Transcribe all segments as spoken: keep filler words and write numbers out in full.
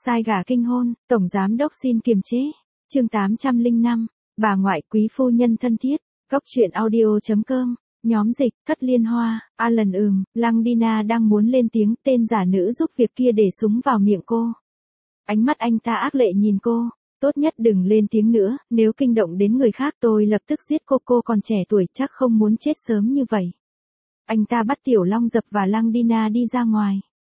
Sai gà kinh hôn, tổng giám đốc xin kiềm chế. Chương tám trăm lẻ năm, bà ngoại quý phu nhân thân thiết, góc truyện audio.com, nhóm dịch, Thất Liên Hoa, Alan ừm, Lăng Dina đang muốn lên tiếng, tên giả nữ giúp việc kia để súng vào miệng cô. Ánh mắt anh ta ác lệ nhìn cô, tốt nhất đừng lên tiếng nữa, nếu kinh động đến người khác tôi lập tức giết cô, cô còn trẻ tuổi chắc không muốn chết sớm như vậy. Anh ta bắt Tiểu Long Dập và Lăng Dina đi ra ngoài.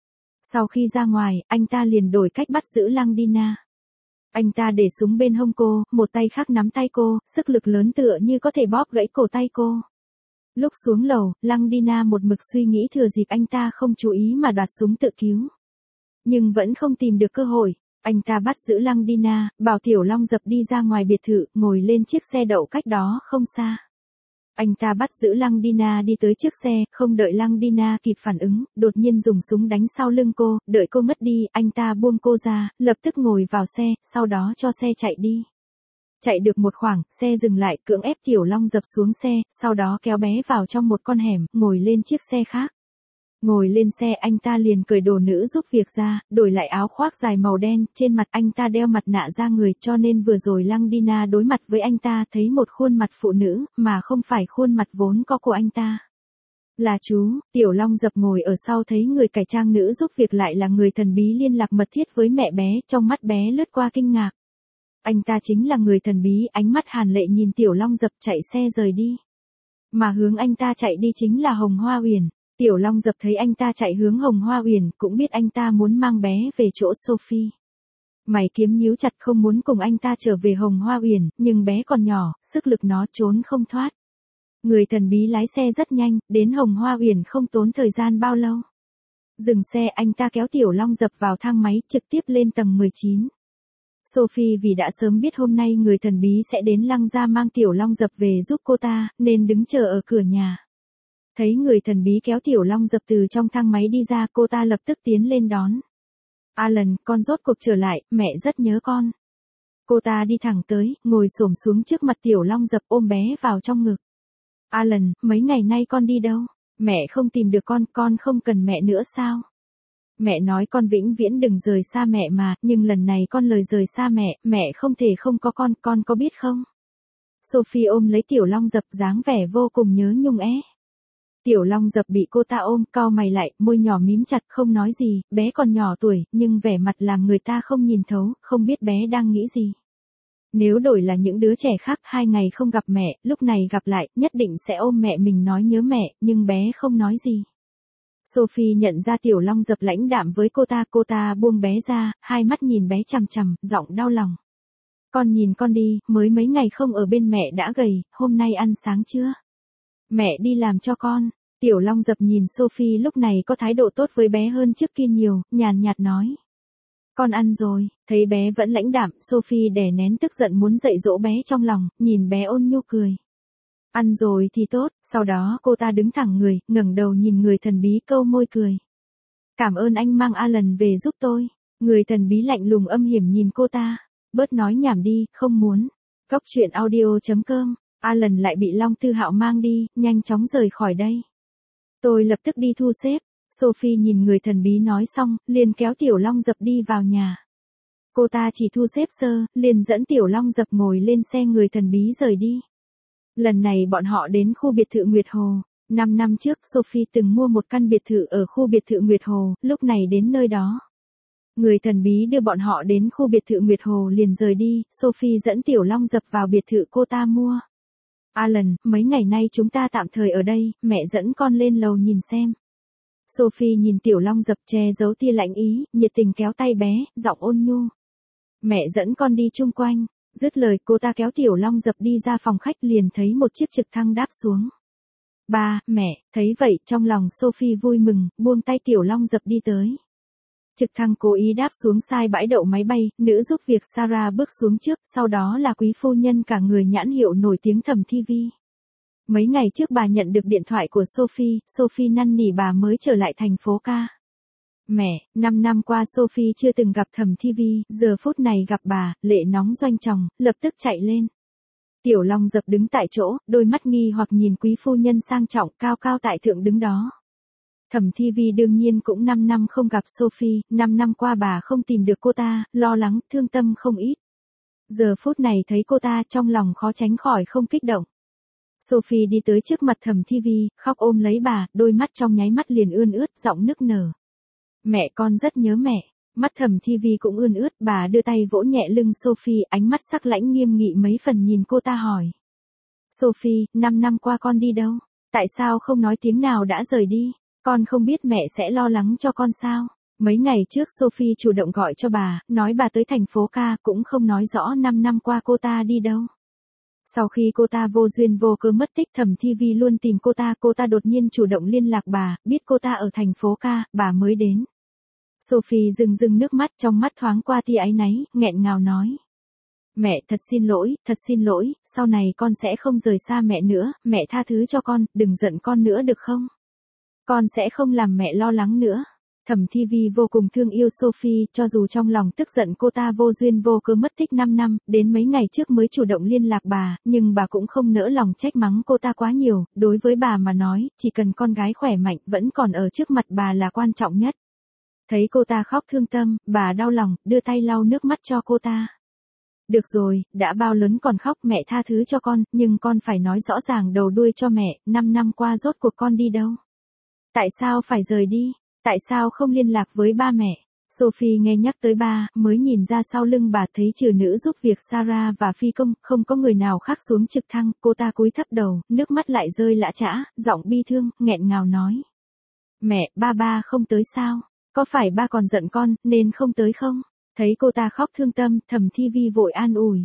Sau khi ra ngoài, anh ta liền đổi cách bắt giữ Lăng Dina. Anh ta để súng bên hông cô, một tay khác nắm tay cô, sức lực lớn tựa như có thể bóp gãy cổ tay cô. Lúc xuống lầu, Lăng Dina một mực suy nghĩ thừa dịp anh ta không chú ý mà đoạt súng tự cứu. Nhưng vẫn không tìm được cơ hội, anh ta bắt giữ Lăng Dina, bảo Tiểu Long Dập đi ra ngoài biệt thự, ngồi lên chiếc xe đậu cách đó không xa. Anh ta bắt giữ Lăng Dina đi tới trước xe, không đợi Lăng Dina kịp phản ứng, đột nhiên dùng súng đánh sau lưng cô, đợi cô ngất đi, anh ta buông cô ra, lập tức ngồi vào xe, sau đó cho xe chạy đi. Chạy được một khoảng, xe dừng lại, cưỡng ép Tiểu Long Dập xuống xe, sau đó kéo bé vào trong một con hẻm, ngồi lên chiếc xe khác. Ngồi lên xe anh ta liền cởi đồ nữ giúp việc ra, đổi lại áo khoác dài màu đen, trên mặt anh ta đeo mặt nạ da người cho nên vừa rồi Lăng Dina đối mặt với anh ta thấy một khuôn mặt phụ nữ, mà không phải khuôn mặt vốn có của anh ta. Là chú, Tiểu Long Dập ngồi ở sau thấy người cải trang nữ giúp việc lại là người thần bí liên lạc mật thiết với mẹ bé, trong mắt bé lướt qua kinh ngạc. Anh ta chính là người thần bí, ánh mắt hàn lệ nhìn Tiểu Long Dập chạy xe rời đi. Mà hướng anh ta chạy đi chính là Hồng Hoa Uyển. Tiểu Long Dập thấy anh ta chạy hướng Hồng Hoa Uyển, cũng biết anh ta muốn mang bé về chỗ Sophie. Mày kiếm nhíu chặt không muốn cùng anh ta trở về Hồng Hoa Uyển, nhưng bé còn nhỏ, sức lực nó trốn không thoát. Người thần bí lái xe rất nhanh, đến Hồng Hoa Uyển không tốn thời gian bao lâu. Dừng xe anh ta kéo Tiểu Long Dập vào thang máy, trực tiếp lên tầng mười chín. Sophie vì đã sớm biết hôm nay người thần bí sẽ đến Lăng gia mang Tiểu Long Dập về giúp cô ta, nên đứng chờ ở cửa nhà. Thấy người thần bí kéo Tiểu Long Dập từ trong thang máy đi ra, cô ta lập tức tiến lên đón. Alan, con rốt cuộc trở lại, mẹ rất nhớ con. Cô ta đi thẳng tới, ngồi xổm xuống trước mặt Tiểu Long Dập ôm bé vào trong ngực. Alan, mấy ngày nay con đi đâu? Mẹ không tìm được con, con không cần mẹ nữa sao? Mẹ nói con vĩnh viễn đừng rời xa mẹ mà, nhưng lần này con lời rời xa mẹ, mẹ không thể không có con, con có biết không? Sophie ôm lấy Tiểu Long Dập dáng vẻ vô cùng nhớ nhung é. Tiểu Long Dập bị cô ta ôm, cau mày lại, môi nhỏ mím chặt không nói gì, bé còn nhỏ tuổi, nhưng vẻ mặt làm người ta không nhìn thấu, không biết bé đang nghĩ gì. Nếu đổi là những đứa trẻ khác, hai ngày không gặp mẹ, lúc này gặp lại, nhất định sẽ ôm mẹ mình nói nhớ mẹ, nhưng bé không nói gì. Sophie nhận ra Tiểu Long Dập lãnh đạm với cô ta, cô ta buông bé ra, hai mắt nhìn bé chằm chằm, giọng đau lòng. Con nhìn con đi, mới mấy ngày không ở bên mẹ đã gầy, hôm nay ăn sáng chưa? Mẹ đi làm cho con. Tiểu Long Dập nhìn Sophie lúc này có thái độ tốt với bé hơn trước kia nhiều, nhàn nhạt nói. Con ăn rồi, thấy bé vẫn lãnh đạm, Sophie đè nén tức giận muốn dạy dỗ bé trong lòng, nhìn bé ôn nhu cười. Ăn rồi thì tốt, sau đó cô ta đứng thẳng người, ngẩng đầu nhìn người thần bí câu môi cười. Cảm ơn anh mang Alan về giúp tôi. Người thần bí lạnh lùng âm hiểm nhìn cô ta. Bớt nói nhảm đi, không muốn. Góc truyện audio.com, Alan lại bị Long Tư Hạo mang đi, nhanh chóng rời khỏi đây. Tôi lập tức đi thu xếp. Sophie nhìn người thần bí nói xong, liền kéo Tiểu Long Dập đi vào nhà. Cô ta chỉ thu xếp sơ, liền dẫn Tiểu Long Dập ngồi lên xe người thần bí rời đi. Lần này bọn họ đến khu biệt thự Nguyệt Hồ. Năm năm trước Sophie từng mua một căn biệt thự ở khu biệt thự Nguyệt Hồ, lúc này đến nơi đó. Người thần bí đưa bọn họ đến khu biệt thự Nguyệt Hồ liền rời đi, Sophie dẫn Tiểu Long Dập vào biệt thự cô ta mua. Alan, mấy ngày nay chúng ta tạm thời ở đây, mẹ dẫn con lên lầu nhìn xem. Sophie nhìn Tiểu Long Dập che giấu tia lạnh ý, nhiệt tình kéo tay bé, giọng ôn nhu. Mẹ dẫn con đi chung quanh. Dứt lời cô ta kéo Tiểu Long Dập đi ra phòng khách liền thấy một chiếc trực thăng đáp xuống. Ba, mẹ, thấy vậy trong lòng Sophie vui mừng, buông tay Tiểu Long Dập đi tới. Trực thăng cố ý đáp xuống sai bãi đậu máy bay, nữ giúp việc Sarah bước xuống trước, sau đó là quý phu nhân cả người nhãn hiệu nổi tiếng Thẩm Thi Vi. Mấy ngày trước bà nhận được điện thoại của Sophie, Sophie năn nỉ bà mới trở lại thành phố ca. Mẹ, năm năm qua Sophie chưa từng gặp Thẩm Thi Vi, giờ phút này gặp bà, lệ nóng doanh tròng, lập tức chạy lên. Tiểu Long Dập đứng tại chỗ, đôi mắt nghi hoặc nhìn quý phu nhân sang trọng cao cao tại thượng đứng đó. Thẩm Thi Vi đương nhiên cũng năm năm không gặp Sophie, năm năm qua bà không tìm được cô ta, lo lắng, thương tâm không ít. Giờ phút này thấy cô ta trong lòng khó tránh khỏi không kích động. Sophie đi tới trước mặt Thẩm Thi Vi, khóc ôm lấy bà, đôi mắt trong nháy mắt liền ươn ướt, giọng nức nở. Mẹ con rất nhớ mẹ. Mắt Thẩm Thi Vi cũng ươn ướt, bà đưa tay vỗ nhẹ lưng Sophie, ánh mắt sắc lãnh nghiêm nghị mấy phần nhìn cô ta hỏi. Sophie, năm năm qua con đi đâu? Tại sao không nói tiếng nào đã rời đi? Con không biết mẹ sẽ lo lắng cho con sao? Mấy ngày trước Sophie chủ động gọi cho bà, nói bà tới thành phố ca, cũng không nói rõ năm năm qua cô ta đi đâu. Sau khi cô ta vô duyên vô cớ mất tích, Thẩm Thi Vi luôn tìm cô ta, cô ta đột nhiên chủ động liên lạc bà, biết cô ta ở thành phố ca, bà mới đến. Sophie rưng rưng nước mắt, trong mắt thoáng qua tia áy náy, nghẹn ngào nói. Mẹ, thật xin lỗi, thật xin lỗi, sau này con sẽ không rời xa mẹ nữa, mẹ tha thứ cho con, đừng giận con nữa được không? Con sẽ không làm mẹ lo lắng nữa. Thẩm Thi Vi vô cùng thương yêu Sophie, cho dù trong lòng tức giận cô ta vô duyên vô cớ mất tích năm năm, đến mấy ngày trước mới chủ động liên lạc bà, nhưng bà cũng không nỡ lòng trách mắng cô ta quá nhiều, đối với bà mà nói, chỉ cần con gái khỏe mạnh vẫn còn ở trước mặt bà là quan trọng nhất. Thấy cô ta khóc thương tâm, bà đau lòng, đưa tay lau nước mắt cho cô ta. Được rồi, đã bao lớn còn khóc, mẹ tha thứ cho con, nhưng con phải nói rõ ràng đầu đuôi cho mẹ, năm năm qua rốt cuộc con đi đâu? Tại sao phải rời đi? Tại sao không liên lạc với ba mẹ? Sophie nghe nhắc tới ba, mới nhìn ra sau lưng bà thấy trừ nữ giúp việc Sarah và phi công, không có người nào khác xuống trực thăng, cô ta cúi thấp đầu, nước mắt lại rơi lã chã, giọng bi thương, nghẹn ngào nói. Mẹ, ba ba không tới sao? Có phải ba còn giận con, nên không tới không? Thấy cô ta khóc thương tâm, Thẩm Thi Vi vội an ủi.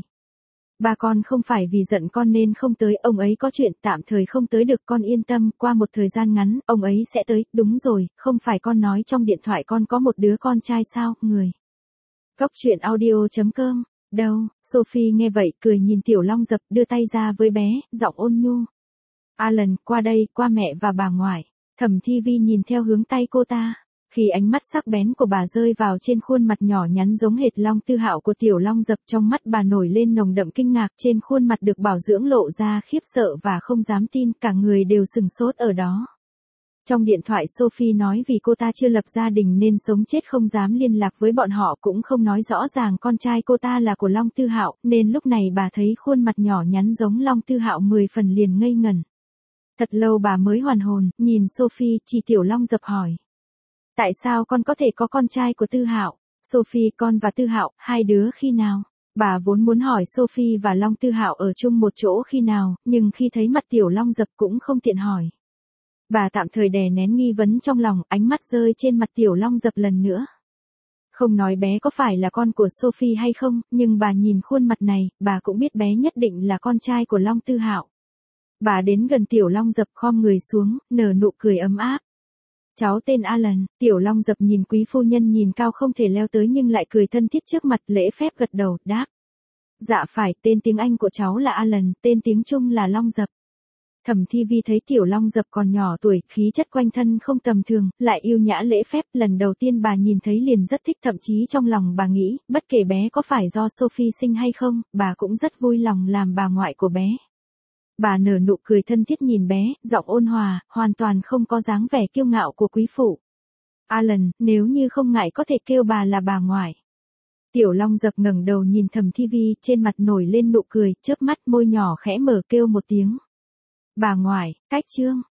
Ba con không phải vì giận con nên không tới, ông ấy có chuyện tạm thời không tới được, con yên tâm, qua một thời gian ngắn, ông ấy sẽ tới, đúng rồi, không phải con nói trong điện thoại con có một đứa con trai sao, người. Góc truyện audio chấm com, đâu, Sophie nghe vậy, cười nhìn Tiểu Long Dập, đưa tay ra với bé, giọng ôn nhu. Alan, qua đây, qua mẹ và bà ngoại. Thẩm Thi Vi nhìn theo hướng tay cô ta. Khi ánh mắt sắc bén của bà rơi vào trên khuôn mặt nhỏ nhắn giống hệt Long Tư Hạo của Tiểu Long Dập, trong mắt bà nổi lên nồng đậm kinh ngạc, trên khuôn mặt được bảo dưỡng lộ ra khiếp sợ và không dám tin, cả người đều sừng sốt ở đó. Trong điện thoại Sophie nói vì cô ta chưa lập gia đình nên sống chết không dám liên lạc với bọn họ, cũng không nói rõ ràng con trai cô ta là của Long Tư Hạo, nên lúc này bà thấy khuôn mặt nhỏ nhắn giống Long Tư Hạo mười phần liền ngây ngẩn. Thật lâu bà mới hoàn hồn, nhìn Sophie, chỉ Tiểu Long Dập hỏi. Tại sao con có thể có con trai của Tư Hạo? Sophie, con và Tư Hạo, hai đứa khi nào? Bà vốn muốn hỏi Sophie và Long Tư Hạo ở chung một chỗ khi nào, nhưng khi thấy mặt Tiểu Long Dập cũng không tiện hỏi. Bà tạm thời đè nén nghi vấn trong lòng, ánh mắt rơi trên mặt Tiểu Long Dập lần nữa. Không nói bé có phải là con của Sophie hay không, nhưng bà nhìn khuôn mặt này, bà cũng biết bé nhất định là con trai của Long Tư Hạo. Bà đến gần Tiểu Long Dập, khom người xuống, nở nụ cười ấm áp. Cháu tên Alan. Tiểu Long Dập nhìn quý phu nhân nhìn cao không thể leo tới nhưng lại cười thân thiết trước mặt, lễ phép gật đầu, đáp. Dạ phải, tên tiếng Anh của cháu là Alan, tên tiếng Trung là Long Dập. Thẩm Thi Vi thấy Tiểu Long Dập còn nhỏ tuổi, khí chất quanh thân không tầm thường, lại yêu nhã lễ phép, lần đầu tiên bà nhìn thấy liền rất thích, thậm chí trong lòng bà nghĩ, bất kể bé có phải do Sophie sinh hay không, bà cũng rất vui lòng làm bà ngoại của bé. Bà nở nụ cười thân thiết nhìn bé, giọng ôn hòa, hoàn toàn không có dáng vẻ kiêu ngạo của quý phụ. Alan, nếu như không ngại có thể kêu bà là bà ngoại. Tiểu Long Dập ngẩng đầu nhìn Thẩm Thi Vi, trên mặt nổi lên nụ cười, chớp mắt, môi nhỏ khẽ mở kêu một tiếng. Bà ngoại, cách chương.